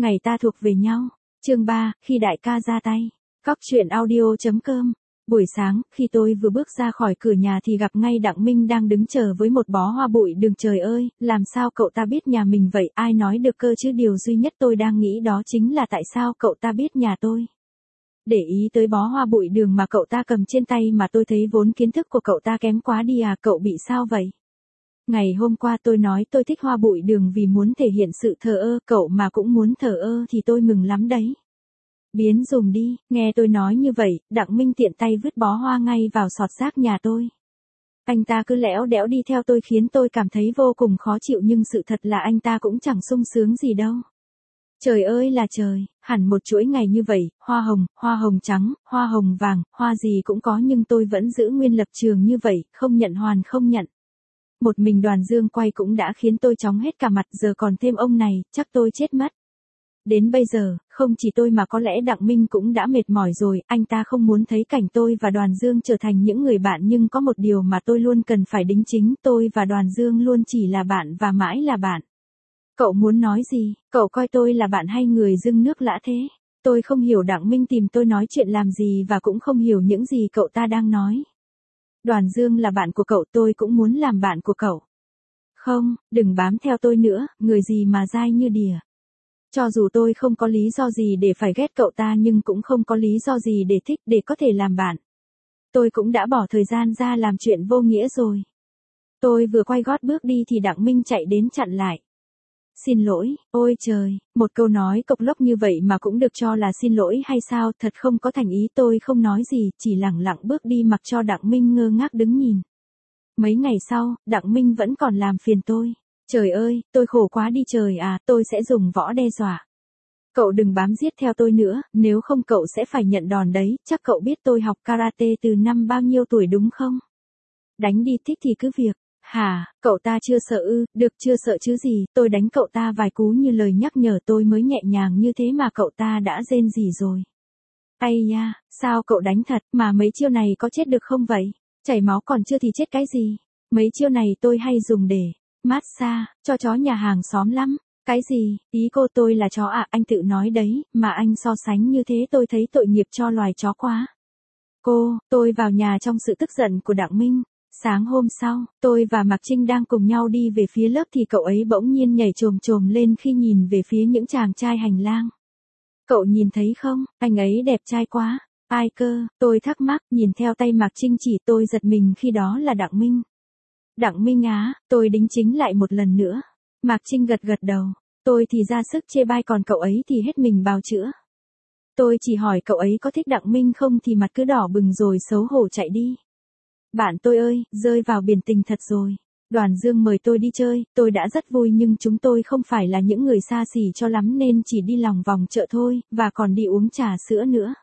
Ngày ta thuộc về nhau. Chương 3, khi đại ca ra tay. Cóc truyện audio.com. Buổi sáng, khi tôi vừa bước ra khỏi cửa nhà thì gặp ngay Đặng Minh đang đứng chờ với một bó hoa bụi đường. Trời ơi, làm sao cậu ta biết nhà mình vậy? Ai nói được cơ chứ? Điều duy nhất tôi đang nghĩ đó chính là tại sao cậu ta biết nhà tôi. Để ý tới bó hoa bụi đường mà cậu ta cầm trên tay mà tôi thấy vốn kiến thức của cậu ta kém quá đi à? Cậu bị sao vậy? Ngày hôm qua tôi nói tôi thích hoa bụi đường vì muốn thể hiện sự thờ ơ, cậu mà cũng muốn thờ ơ thì tôi mừng lắm đấy. Biến dùm đi, nghe tôi nói như vậy, Đặng Minh tiện tay vứt bó hoa ngay vào sọt rác nhà tôi. Anh ta cứ lẽo đẽo đi theo tôi khiến tôi cảm thấy vô cùng khó chịu, nhưng sự thật là anh ta cũng chẳng sung sướng gì đâu. Trời ơi là trời, hẳn một chuỗi ngày như vậy, hoa hồng trắng, hoa hồng vàng, hoa gì cũng có, nhưng tôi vẫn giữ nguyên lập trường như vậy, không nhận hoàn không nhận. Một mình Đoàn Dương quay cũng đã khiến tôi chóng hết cả mặt, giờ còn thêm ông này, chắc tôi chết mất. Đến bây giờ, không chỉ tôi mà có lẽ Đặng Minh cũng đã mệt mỏi rồi, anh ta không muốn thấy cảnh tôi và Đoàn Dương trở thành những người bạn, nhưng có một điều mà tôi luôn cần phải đính chính, tôi và Đoàn Dương luôn chỉ là bạn và mãi là bạn. Cậu muốn nói gì? Cậu coi tôi là bạn hay người dưng nước lã thế? Tôi không hiểu Đặng Minh tìm tôi nói chuyện làm gì và cũng không hiểu những gì cậu ta đang nói. Đoàn Dương là bạn của cậu, tôi cũng muốn làm bạn của cậu. Không, đừng bám theo tôi nữa, người gì mà dai như đỉa. Cho dù tôi không có lý do gì để phải ghét cậu ta nhưng cũng không có lý do gì để thích, để có thể làm bạn. Tôi cũng đã bỏ thời gian ra làm chuyện vô nghĩa rồi. Tôi vừa quay gót bước đi thì Đặng Minh chạy đến chặn lại. Xin lỗi, ôi trời, một câu nói cộc lốc như vậy mà cũng được cho là xin lỗi hay sao? Thật không có thành ý. Tôi không nói gì, chỉ lẳng lặng bước đi mặc cho Đặng Minh ngơ ngác đứng nhìn. Mấy ngày sau, Đặng Minh vẫn còn làm phiền tôi. Trời ơi, tôi khổ quá đi trời à, tôi sẽ dùng võ đe dọa. Cậu đừng bám giết theo tôi nữa, nếu không cậu sẽ phải nhận đòn đấy. Chắc cậu biết tôi học karate từ năm bao nhiêu tuổi đúng không? Đánh đi, thích thì cứ việc. Hả, cậu ta chưa sợ ư? Được, chưa sợ chứ gì, tôi đánh cậu ta vài cú như lời nhắc nhở tôi mới nhẹ nhàng như thế mà cậu ta đã rên rỉ rồi. Ây da, sao cậu đánh thật, mà mấy chiêu này có chết được không vậy? Chảy máu còn chưa thì chết cái gì? Mấy chiêu này tôi hay dùng để massage cho chó nhà hàng xóm lắm. Cái gì? Ý cô tôi là chó à? Anh tự nói đấy, mà anh so sánh như thế tôi thấy tội nghiệp cho loài chó quá. Tôi vào nhà trong sự tức giận của Đặng Minh. Sáng hôm sau, tôi và Mạc Trinh đang cùng nhau đi về phía lớp thì cậu ấy bỗng nhiên nhảy chồm chồm lên khi nhìn về phía những chàng trai hành lang. Cậu nhìn thấy không, anh ấy đẹp trai quá. Ai cơ? Tôi thắc mắc, nhìn theo tay Mạc Trinh chỉ. Tôi giật mình khi đó là Đặng Minh. Đặng Minh á, tôi đính chính lại một lần nữa. Mạc Trinh gật gật đầu. Tôi thì ra sức chê bai còn cậu ấy thì hết mình bào chữa. Tôi chỉ hỏi cậu ấy có thích Đặng Minh không thì mặt cứ đỏ bừng rồi xấu hổ chạy đi. Bạn tôi ơi, rơi vào biển tình thật rồi. Đoàn Dương mời tôi đi chơi, tôi đã rất vui nhưng chúng tôi không phải là những người xa xỉ cho lắm nên chỉ đi lòng vòng chợ thôi, và còn đi uống trà sữa nữa.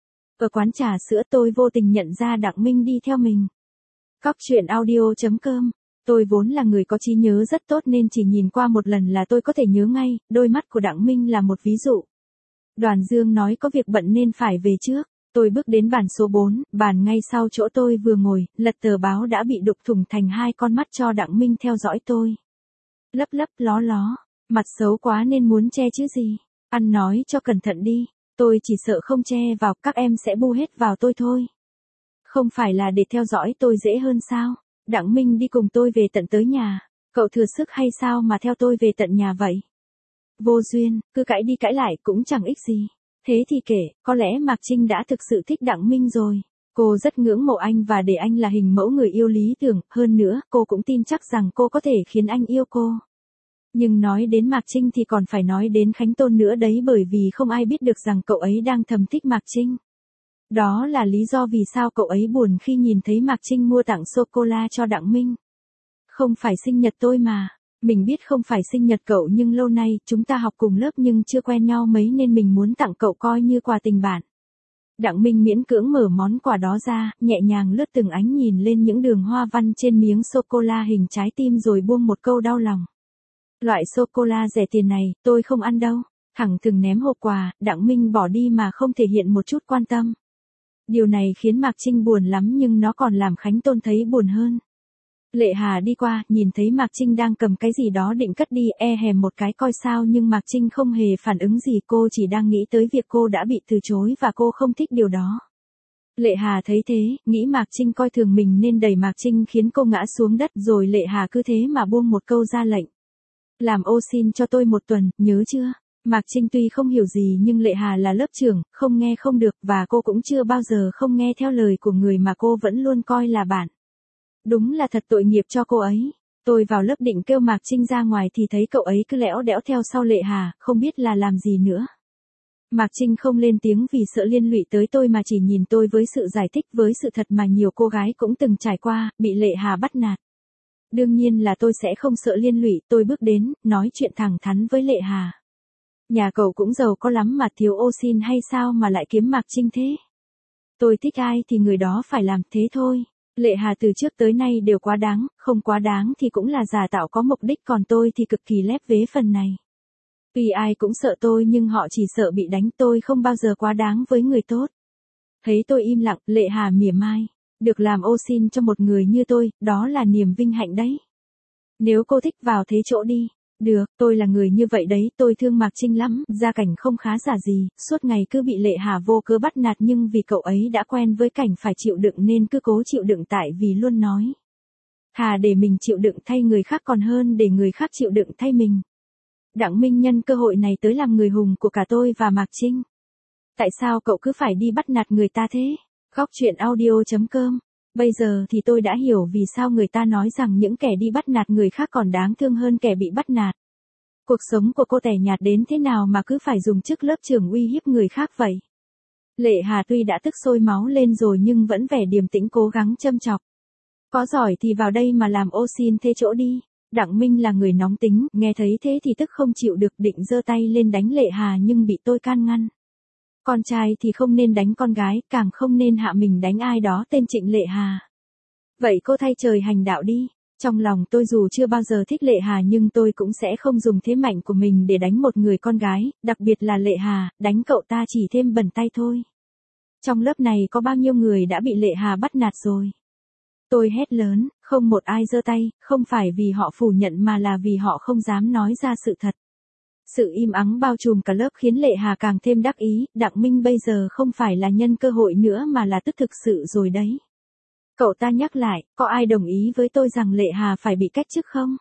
Ở quán trà sữa tôi vô tình nhận ra Đặng Minh đi theo mình. Cóc truyện audio.com. Tôi vốn là người có trí nhớ rất tốt nên chỉ nhìn qua một lần là tôi có thể nhớ ngay, đôi mắt của Đặng Minh là một ví dụ. Đoàn Dương nói có việc bận nên phải về trước. Tôi bước đến bàn số 4, bàn ngay sau chỗ tôi vừa ngồi, lật tờ báo đã bị đục thủng thành hai con mắt cho Đặng Minh theo dõi tôi. Lấp lấp ló ló, mặt xấu quá nên muốn che chứ gì. Ăn nói cho cẩn thận đi, tôi chỉ sợ không che vào các em sẽ bu hết vào tôi thôi. Không phải là để theo dõi tôi dễ hơn sao? Đặng Minh đi cùng tôi về tận tới nhà. Cậu thừa sức hay sao mà theo tôi về tận nhà vậy? Vô duyên, cứ cãi đi cãi lại cũng chẳng ích gì. Thế thì kể, có lẽ Mạc Trinh đã thực sự thích Đặng Minh rồi. Cô rất ngưỡng mộ anh và để anh là hình mẫu người yêu lý tưởng, hơn nữa, cô cũng tin chắc rằng cô có thể khiến anh yêu cô. Nhưng nói đến Mạc Trinh thì còn phải nói đến Khánh Tôn nữa đấy, bởi vì không ai biết được rằng cậu ấy đang thầm thích Mạc Trinh. Đó là lý do vì sao cậu ấy buồn khi nhìn thấy Mạc Trinh mua tặng sô-cô-la cho Đặng Minh. Không phải sinh nhật tôi mà. Mình biết không phải sinh nhật cậu nhưng lâu nay chúng ta học cùng lớp nhưng chưa quen nhau mấy nên mình muốn tặng cậu coi như quà tình bạn. Đặng Minh miễn cưỡng mở món quà đó ra, nhẹ nhàng lướt từng ánh nhìn lên những đường hoa văn trên miếng sô-cô-la hình trái tim rồi buông một câu đau lòng. Loại sô-cô-la rẻ tiền này, tôi không ăn đâu. Thẳng thừng ném hộp quà, Đặng Minh bỏ đi mà không thể hiện một chút quan tâm. Điều này khiến Mạc Trinh buồn lắm nhưng nó còn làm Khánh Tôn thấy buồn hơn. Lệ Hà đi qua, nhìn thấy Mạc Trinh đang cầm cái gì đó định cất đi, hèm một cái coi sao nhưng Mạc Trinh không hề phản ứng gì, cô chỉ đang nghĩ tới việc cô đã bị từ chối và cô không thích điều đó. Lệ Hà thấy thế, nghĩ Mạc Trinh coi thường mình nên đẩy Mạc Trinh khiến cô ngã xuống đất, rồi Lệ Hà cứ thế mà buông một câu ra lệnh. Làm ô xin cho tôi 1 tuần, nhớ chưa? Mạc Trinh tuy không hiểu gì nhưng Lệ Hà là lớp trưởng, không nghe không được và cô cũng chưa bao giờ không nghe theo lời của người mà cô vẫn luôn coi là bạn. Đúng là thật tội nghiệp cho cô ấy. Tôi vào lớp định kêu Mạc Trinh ra ngoài thì thấy cậu ấy cứ lẽo đẽo theo sau Lệ Hà, không biết là làm gì nữa. Mạc Trinh không lên tiếng vì sợ liên lụy tới tôi mà chỉ nhìn tôi với sự giải thích với sự thật mà nhiều cô gái cũng từng trải qua, bị Lệ Hà bắt nạt. Đương nhiên là tôi sẽ không sợ liên lụy, tôi bước đến, nói chuyện thẳng thắn với Lệ Hà. Nhà cậu cũng giàu có lắm mà thiếu ô xin hay sao mà lại kiếm Mạc Trinh thế? Tôi thích ai thì người đó phải làm thế thôi. Lệ Hà từ trước tới nay đều quá đáng, không quá đáng thì cũng là giả tạo có mục đích, còn tôi thì cực kỳ lép vế phần này. Tuy ai cũng sợ tôi nhưng họ chỉ sợ bị đánh, tôi không bao giờ quá đáng với người tốt. Thấy tôi im lặng, Lệ Hà mỉa mai. Được làm ô xin cho một người như tôi, đó là niềm vinh hạnh đấy. Nếu cô thích vào thế chỗ đi. Được, tôi là người như vậy đấy, tôi thương Mạc Trinh lắm, gia cảnh không khá giả gì, suốt ngày cứ bị Lệ Hà vô cớ bắt nạt nhưng vì cậu ấy đã quen với cảnh phải chịu đựng nên cứ cố chịu đựng tại vì luôn nói. Thà để mình chịu đựng thay người khác còn hơn để người khác chịu đựng thay mình. Đặng Minh nhân cơ hội này tới làm người hùng của cả tôi và Mạc Trinh. Tại sao cậu cứ phải đi bắt nạt người ta thế? Góc truyện audio.com. Bây giờ thì tôi đã hiểu vì sao người ta nói rằng những kẻ đi bắt nạt người khác còn đáng thương hơn kẻ bị bắt nạt. Cuộc sống của cô tẻ nhạt đến thế nào mà cứ phải dùng chức lớp trưởng uy hiếp người khác vậy? Lệ Hà tuy đã tức sôi máu lên rồi nhưng vẫn vẻ điềm tĩnh cố gắng châm chọc. Có giỏi thì vào đây mà làm ô xin thế chỗ đi. Đặng Minh là người nóng tính, nghe thấy thế thì tức không chịu được, định giơ tay lên đánh Lệ Hà nhưng bị tôi can ngăn. Con trai thì không nên đánh con gái, càng không nên hạ mình đánh ai đó tên Trịnh Lệ Hà. Vậy cô thay trời hành đạo đi. Trong lòng tôi dù chưa bao giờ thích Lệ Hà nhưng tôi cũng sẽ không dùng thế mạnh của mình để đánh một người con gái, đặc biệt là Lệ Hà, đánh cậu ta chỉ thêm bẩn tay thôi. Trong lớp này có bao nhiêu người đã bị Lệ Hà bắt nạt rồi. Tôi hét lớn, không một ai giơ tay, không phải vì họ phủ nhận mà là vì họ không dám nói ra sự thật. Sự im ắng bao trùm cả lớp khiến Lệ Hà càng thêm đắc ý, Đặng Minh bây giờ không phải là nhân cơ hội nữa mà là tức thực sự rồi đấy. Cậu ta nhắc lại, có ai đồng ý với tôi rằng Lệ Hà phải bị cách chức không?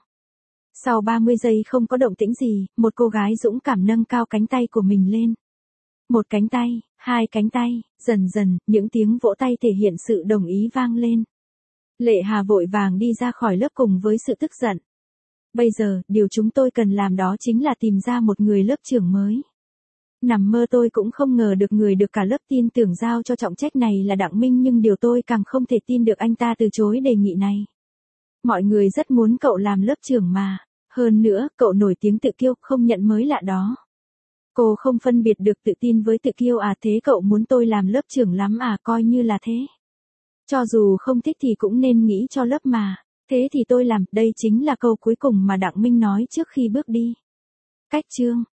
Sau 30 giây không có động tĩnh gì, một cô gái dũng cảm nâng cao cánh tay của mình lên. Một cánh tay, 2 cánh tay, dần dần, những tiếng vỗ tay thể hiện sự đồng ý vang lên. Lệ Hà vội vàng đi ra khỏi lớp cùng với sự tức giận. Bây giờ, điều chúng tôi cần làm đó chính là tìm ra một người lớp trưởng mới. Nằm mơ tôi cũng không ngờ được người được cả lớp tin tưởng giao cho trọng trách này là Đặng Minh, nhưng điều tôi càng không thể tin được anh ta từ chối đề nghị này. Mọi người rất muốn cậu làm lớp trưởng mà. Hơn nữa, cậu nổi tiếng tự kiêu, không nhận mới lạ đó. Cô không phân biệt được tự tin với tự kiêu à? Thế cậu muốn tôi làm lớp trưởng lắm à? Coi như là thế. Cho dù không thích thì cũng nên nghĩ cho lớp mà. Thế thì tôi làm, đây chính là câu cuối cùng mà Đặng Minh nói trước khi bước đi. Cách chương